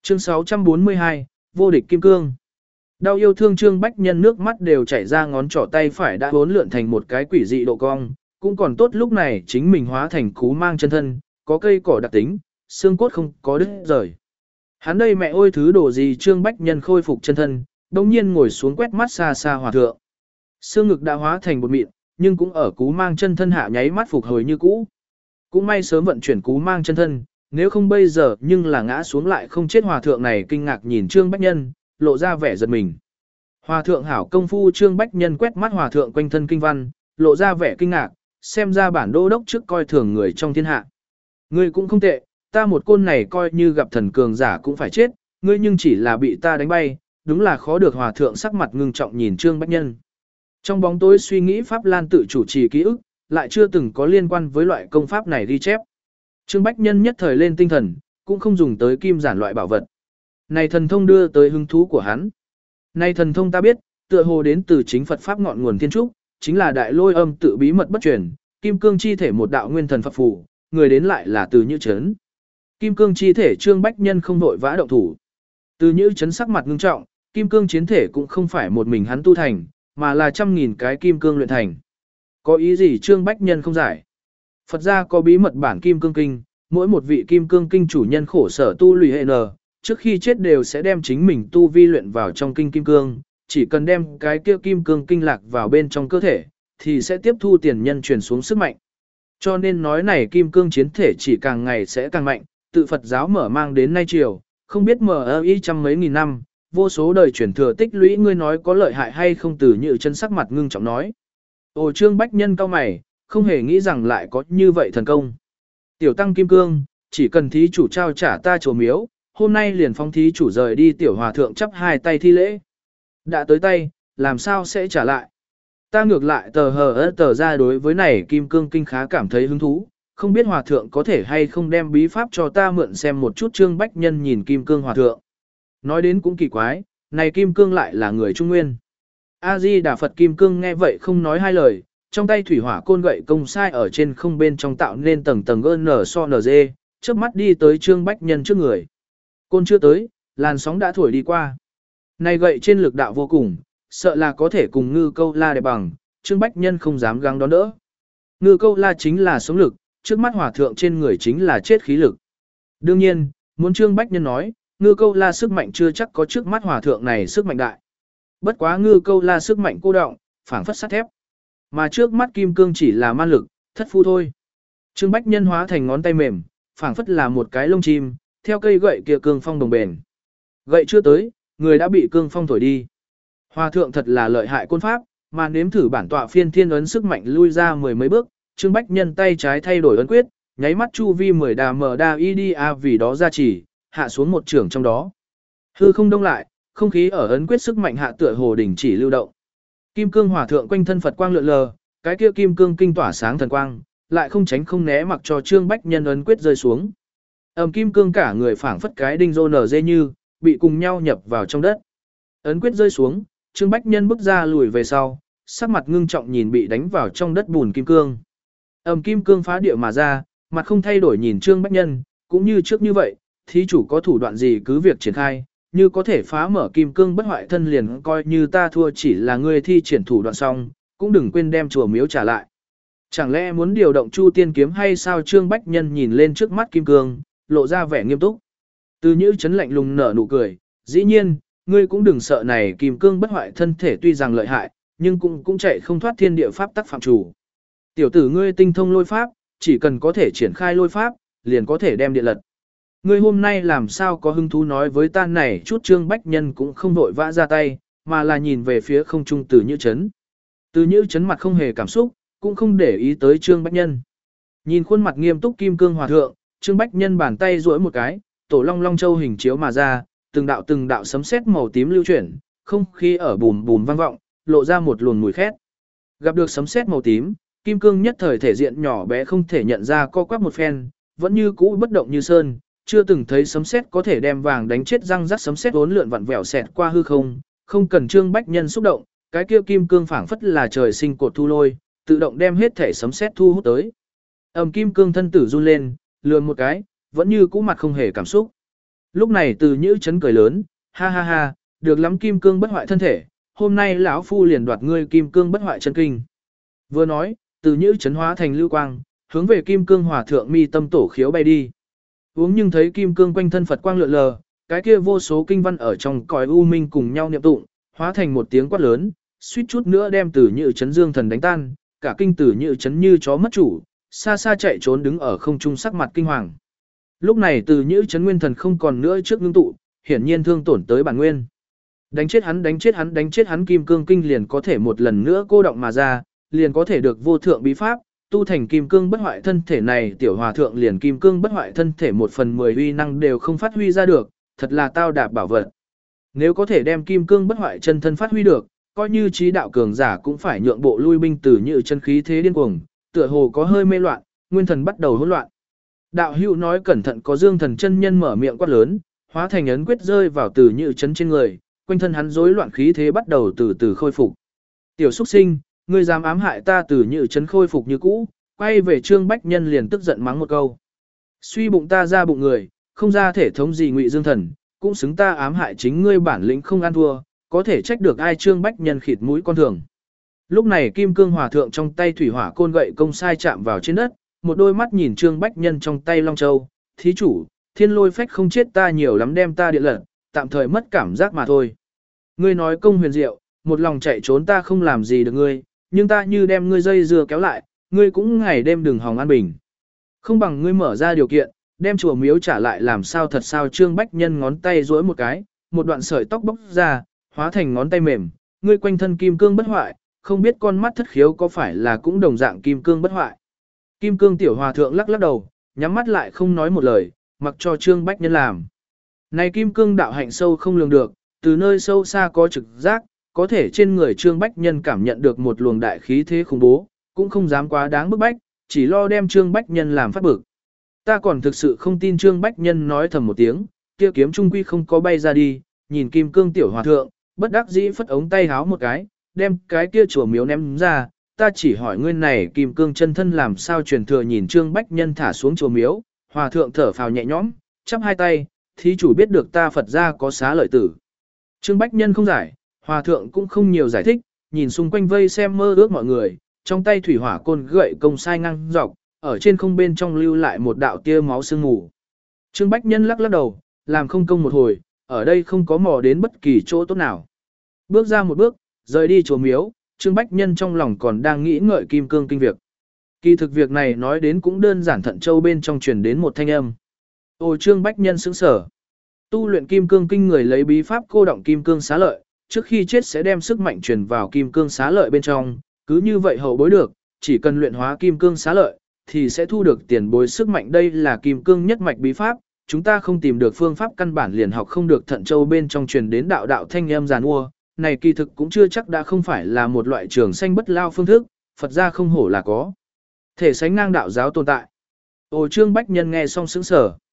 Chương 642, vô địch kim cương. Đau yêu thương Trương Bách Nhân nước mắt đều chảy ra, ngón trỏ tay phải đã uốn lượn thành một cái quỷ dị độ cong, cũng còn tốt lúc này chính mình hóa thành cú mang chân thân, có cây cỏ đặc tính, xương cốt không có đứt rời. Hắn đây mẹ ôi thứ đồ gì, Trương Bách Nhân khôi phục chân thân, đồng nhiên ngồi xuống quét mắt xa xa hòa thượng. Xương ngực đã hóa thành bột mịn, nhưng cũng ở cú mang chân thân hạ nháy mắt phục hồi như cũ. Cũng may sớm vận chuyển cú mang chân thân, nếu không bây giờ nhưng là ngã xuống lại không chết. Hòa thượng này kinh ngạc nhìn Trương Bách Nhân, lộ ra vẻ giật mình. Hòa thượng hảo công phu. Trương Bách Nhân quét mắt hòa thượng quanh thân kinh văn, lộ ra vẻ kinh ngạc, xem ra bản đô đốc trước coi thường người trong thiên hạ. Ngươi cũng không tệ, ta một côn này coi như gặp thần cường giả cũng phải chết, ngươi nhưng chỉ là bị ta đánh bay, đúng là khó được. Hòa thượng sắc mặt ngưng trọng nhìn Trương Bách Nhân. Trong bóng tối suy nghĩ Pháp Lan tự chủ trì ký ức, lại chưa từng có liên quan với loại công pháp này ghi chép. Trương Bách Nhân nhất thời lên tinh thần, cũng không dùng tới kim giản loại bảo vật. Này thần thông đưa tới hứng thú của hắn. Này thần thông ta biết, tựa hồ đến từ chính Phật Pháp ngọn nguồn thiên trúc, chính là đại lôi âm tự bí mật bất truyền, kim cương chi thể một đạo nguyên thần Phật phù, người đến lại là Từ Nhữ Chấn. Kim cương chi thể. Trương Bách Nhân không vội vã động thủ. Từ Nhữ Chấn sắc mặt ngưng trọng, kim cương chiến thể cũng không phải một mình hắn tu thành, mà là trăm nghìn cái kim cương luyện thành. Có ý gì Trương Bách Nhân không giải. Phật gia có bí mật bản kim cương kinh, mỗi một vị kim cương kinh chủ nhân khổ sở tu lùi hệ nờ, trước khi chết đều sẽ đem chính mình tu vi luyện vào trong kinh kim cương, chỉ cần đem cái kia kim cương kinh lạc vào bên trong cơ thể, thì sẽ tiếp thu tiền nhân truyền xuống sức mạnh. Cho nên nói này kim cương chiến thể chỉ càng ngày sẽ càng mạnh, tự Phật giáo mở mang đến nay chiều, không biết mở y trăm mấy nghìn năm, vô số đời truyền thừa tích lũy. Ngươi nói có lợi hại hay không? Từ Nhữ Chân sắc mặt ngưng trọng nói. Ồ, Trương Bách Nhân cau mày, không hề nghĩ rằng lại có như vậy thần công. Tiểu tăng kim cương, chỉ cần thí chủ trao trả ta chùa miếu, hôm nay liền phong thí chủ rời đi. Tiểu hòa thượng chắp hai tay thi lễ. Đã tới tay, làm sao sẽ trả lại? Ta ngược lại tờ ra đối với này kim cương kinh khá cảm thấy hứng thú, không biết hòa thượng có thể hay không đem bí pháp cho ta mượn xem một chút. Trương Bách Nhân nhìn kim cương hòa thượng. Nói đến cũng kỳ quái, này kim cương lại là người Trung Nguyên. A-di-đà Phật. Kim cương nghe vậy không nói hai lời, trong tay thủy hỏa côn gậy công sai ở trên không bên trong tạo nên tầng tầng GNG, chớp mắt đi tới Trương Bách Nhân trước người. Côn chưa tới, làn sóng đã thổi đi qua. Này gậy trên lực đạo vô cùng, sợ là có thể cùng Ngư Câu La để bằng, Trương Bách Nhân không dám gắng đón đỡ. Ngư Câu La chính là sống lực, trước mắt hòa thượng trên người chính là chết khí lực. Đương nhiên, muốn Trương Bách Nhân nói, Ngư Câu La sức mạnh chưa chắc có trước mắt hòa thượng này sức mạnh đại. Bất quá Ngư Câu La sức mạnh cô động, phảng phất sắt thép. Mà trước mắt kim cương chỉ là man lực, thất phu thôi. Trương Bách Nhân hóa thành ngón tay mềm, phảng phất là một cái lông chim, theo cây gậy kia cương phong đồng bền. Gậy chưa tới, người đã bị cương phong thổi đi. Hòa thượng thật là lợi hại côn pháp, mà nếm thử bản tọa phiên thiên ấn sức mạnh lui ra mười mấy bước, Trương Bách Nhân tay trái thay đổi ấn quyết, nháy mắt chu vi 10 đà mở đà IDA vì đó ra chỉ, hạ xuống một trường trong đó. Hư không đông lại, không khí ở ấn quyết sức mạnh hạ tựa hồ đỉnh chỉ lưu động. Kim cương hòa thượng quanh thân Phật quang lượn lờ, cái kia kim cương kinh tỏa sáng thần quang, lại không tránh không né mặc cho Trương Bách Nhân ấn quyết rơi xuống. Kim cương cả người phảng phất cái đinh rô nở dê như, bị cùng nhau nhập vào trong đất. Ấn quyết rơi xuống, Trương Bách Nhân bước ra lùi về sau, sắc mặt ngưng trọng nhìn bị đánh vào trong đất bùn kim cương. Kim cương phá địa mà ra, mặt không thay đổi nhìn Trương Bách Nhân, cũng như trước như vậy, thí chủ có thủ đoạn gì cứ việc triển khai, như có thể phá mở kim cương bất hoại thân liền coi như ta thua, chỉ là ngươi thi triển thủ đoạn xong, cũng đừng quên đem chùa miếu trả lại. Chẳng lẽ muốn điều động Chu Tiên kiếm hay sao? Trương Bách Nhân nhìn lên trước mắt kim cương, lộ ra vẻ nghiêm túc. Từ Nhữ Chấn lạnh lùng nở nụ cười, dĩ nhiên, ngươi cũng đừng sợ, này kim cương bất hoại thân thể tuy rằng lợi hại, nhưng cũng chạy không thoát thiên địa pháp tắc phạm chủ. Tiểu tử ngươi tinh thông lôi pháp, chỉ cần có thể triển khai lôi pháp, liền có thể đem địa lật. Ngươi hôm nay làm sao có hứng thú nói với ta này chút? Trương Bách Nhân cũng không vội vã ra tay, mà là nhìn về phía không trung Từ Nhữ Chấn. Từ Nhữ Chấn mặt không hề cảm xúc, cũng không để ý tới Trương Bách Nhân. Nhìn khuôn mặt nghiêm túc kim cương hòa thượng, Trương Bách Nhân bàn tay duỗi một cái, tổ long long châu hình chiếu mà ra, từng đạo sấm sét màu tím lưu chuyển, không khí ở bùm bùm vang vọng, lộ ra một luồng mùi khét. Gặp được sấm sét màu tím, kim cương nhất thời thể diện nhỏ bé không thể nhận ra, co quắp một phen, vẫn như cũ bất động như sơn, chưa từng thấy sấm sét có thể đem vàng đánh chết răng rắc. Sấm sét uốn lượn vặn vẹo xẹt qua hư không, không cần Trương Bách Nhân xúc động, cái kia kim cương phảng phất là trời sinh cột thu lôi, tự động đem hết thể sấm sét thu hút tới. Kim cương thân tử run lên, lườm một cái, vẫn như cũ mặt không hề cảm xúc. Lúc này Từ Nhữ Chấn cười lớn, ha ha ha, được lắm kim cương bất hoại thân thể, hôm nay lão phu liền đoạt ngươi kim cương bất hoại chân kinh. Vừa nói, Từ Nhữ Chấn hóa thành lưu quang, hướng về kim cương hòa thượng mi tâm tổ khiếu bay đi. Uống nhưng thấy kim cương quanh thân Phật quang lượn lờ, cái kia vô số kinh văn ở trong cõi u minh cùng nhau niệm tụng, hóa thành một tiếng quát lớn, suýt chút nữa đem Từ Nhữ Chấn dương thần đánh tan, cả kinh Từ Nhữ Chấn như chó mất chủ, xa xa chạy trốn đứng ở không trung sắc mặt kinh hoàng. Lúc này Từ Nhữ Chấn nguyên thần không còn nữa trước ngưng tụ, hiển nhiên thương tổn tới bản nguyên. Đánh chết hắn, đánh chết hắn, đánh chết hắn, kim cương kinh liền có thể một lần nữa cô động mà ra, liền có thể được vô thượng bí pháp, tu thành kim cương bất hoại thân thể này, tiểu hòa thượng liền kim cương bất hoại thân thể 1/10 uy năng đều không phát huy ra được, thật là tao đạp bảo vật. Nếu có thể đem kim cương bất hoại chân thân phát huy được, coi như trí đạo cường giả cũng phải nhượng bộ lui binh, Từ Nhữ chân khí thế điên cuồng, tựa hồ có hơi mê loạn, nguyên thần bắt đầu hỗn loạn. Đạo hữu nói cẩn thận, có Dương Thần chân nhân mở miệng quát lớn, hóa thành ấn quyết rơi vào Từ Nhữ Chấn trên người, quanh thân hắn rối loạn khí thế bắt đầu từ từ khôi phục. Tiểu xuất sinh, ngươi dám ám hại ta? Từ Nhữ Chấn khôi phục như cũ, quay về Trương Bách Nhân liền tức giận mắng một câu. Suy bụng ta ra bụng người, không ra thể thống gì Ngụy Dương Thần, cũng xứng ta ám hại chính ngươi, bản lĩnh không ăn thua, có thể trách được ai? Trương Bách Nhân khịt mũi con thường. Lúc này kim cương hòa thượng trong tay thủy hỏa côn gậy công sai chạm vào trên đất, một đôi mắt nhìn Trương Bách Nhân trong tay Long Châu, thí chủ, thiên lôi phách không chết ta nhiều lắm, đem ta điện lật, tạm thời mất cảm giác mà thôi. Ngươi nói công huyền diệu, một lòng chạy trốn ta không làm gì được ngươi, nhưng ta như đem ngươi dây dưa kéo lại, ngươi cũng ngày đêm đừng hòng an bình. Không bằng ngươi mở ra điều kiện, đem chùa miếu trả lại làm sao thật sao? Trương Bách Nhân ngón tay duỗi một cái, một đoạn sợi tóc bốc ra, hóa thành ngón tay mềm, ngươi quanh thân kim cương bất hoại, không biết con mắt thất khiếu có phải là cũng đồng dạng kim cương bất hoại. Kim cương tiểu hòa thượng lắc lắc đầu, nhắm mắt lại không nói một lời, mặc cho Trương Bách Nhân làm. Này kim cương đạo hạnh sâu không lường được, từ nơi sâu xa có trực giác, có thể trên người Trương Bách Nhân cảm nhận được một luồng đại khí thế khủng bố, cũng không dám quá đáng bức bách, chỉ lo đem Trương Bách Nhân làm phát bực. Ta còn thực sự không tin. Trương Bách Nhân nói thầm một tiếng, kia kiếm trung quy không có bay ra đi, nhìn kim cương tiểu hòa thượng, bất đắc dĩ phất ống tay háo một cái, đem cái kia chùa miếu ném ra. Ta chỉ hỏi ngươi này kim cương chân thân làm sao truyền thừa? Nhìn Trương Bách Nhân thả xuống chùa miếu, hòa thượng thở phào nhẹ nhõm, chắp hai tay, thí chủ biết được ta Phật gia có xá lợi tử. Trương Bách Nhân không giải, hòa thượng cũng không nhiều giải thích, nhìn xung quanh vây xem mơ ước mọi người, trong tay thủy hỏa côn gậy công sai ngang dọc, ở trên không bên trong lưu lại một đạo tia máu sương mù. Trương Bách Nhân lắc lắc đầu, làm không công một hồi, ở đây không có mò đến bất kỳ chỗ tốt nào. Bước ra một bước, rời đi chùa miếu, Trương Bách Nhân trong lòng còn đang nghĩ ngợi kim cương kinh việc. Kỳ thực việc này nói đến cũng đơn giản. Thận Châu bên trong truyền đến một thanh âm. Ôi Trương Bách Nhân sững sở. Tu luyện kim cương kinh người lấy bí pháp cô động kim cương xá lợi, trước khi chết sẽ đem sức mạnh truyền vào kim cương xá lợi bên trong, cứ như vậy hậu bối được, chỉ cần luyện hóa kim cương xá lợi, thì sẽ thu được tiền bối sức mạnh. Đây là kim cương nhất mạch bí pháp, chúng ta không tìm được phương pháp căn bản liền học không được. Thận Châu bên trong truyền đến đạo đạo thanh âm giàn mua, này kỳ thực cũng chưa chắc đã không phải là một loại trường sanh bất lao phương thức, Phật gia không hổ là có thể sánh ngang đạo giáo tồn tại. Ôi Trương Bách Nhân nghe xong sững sờ.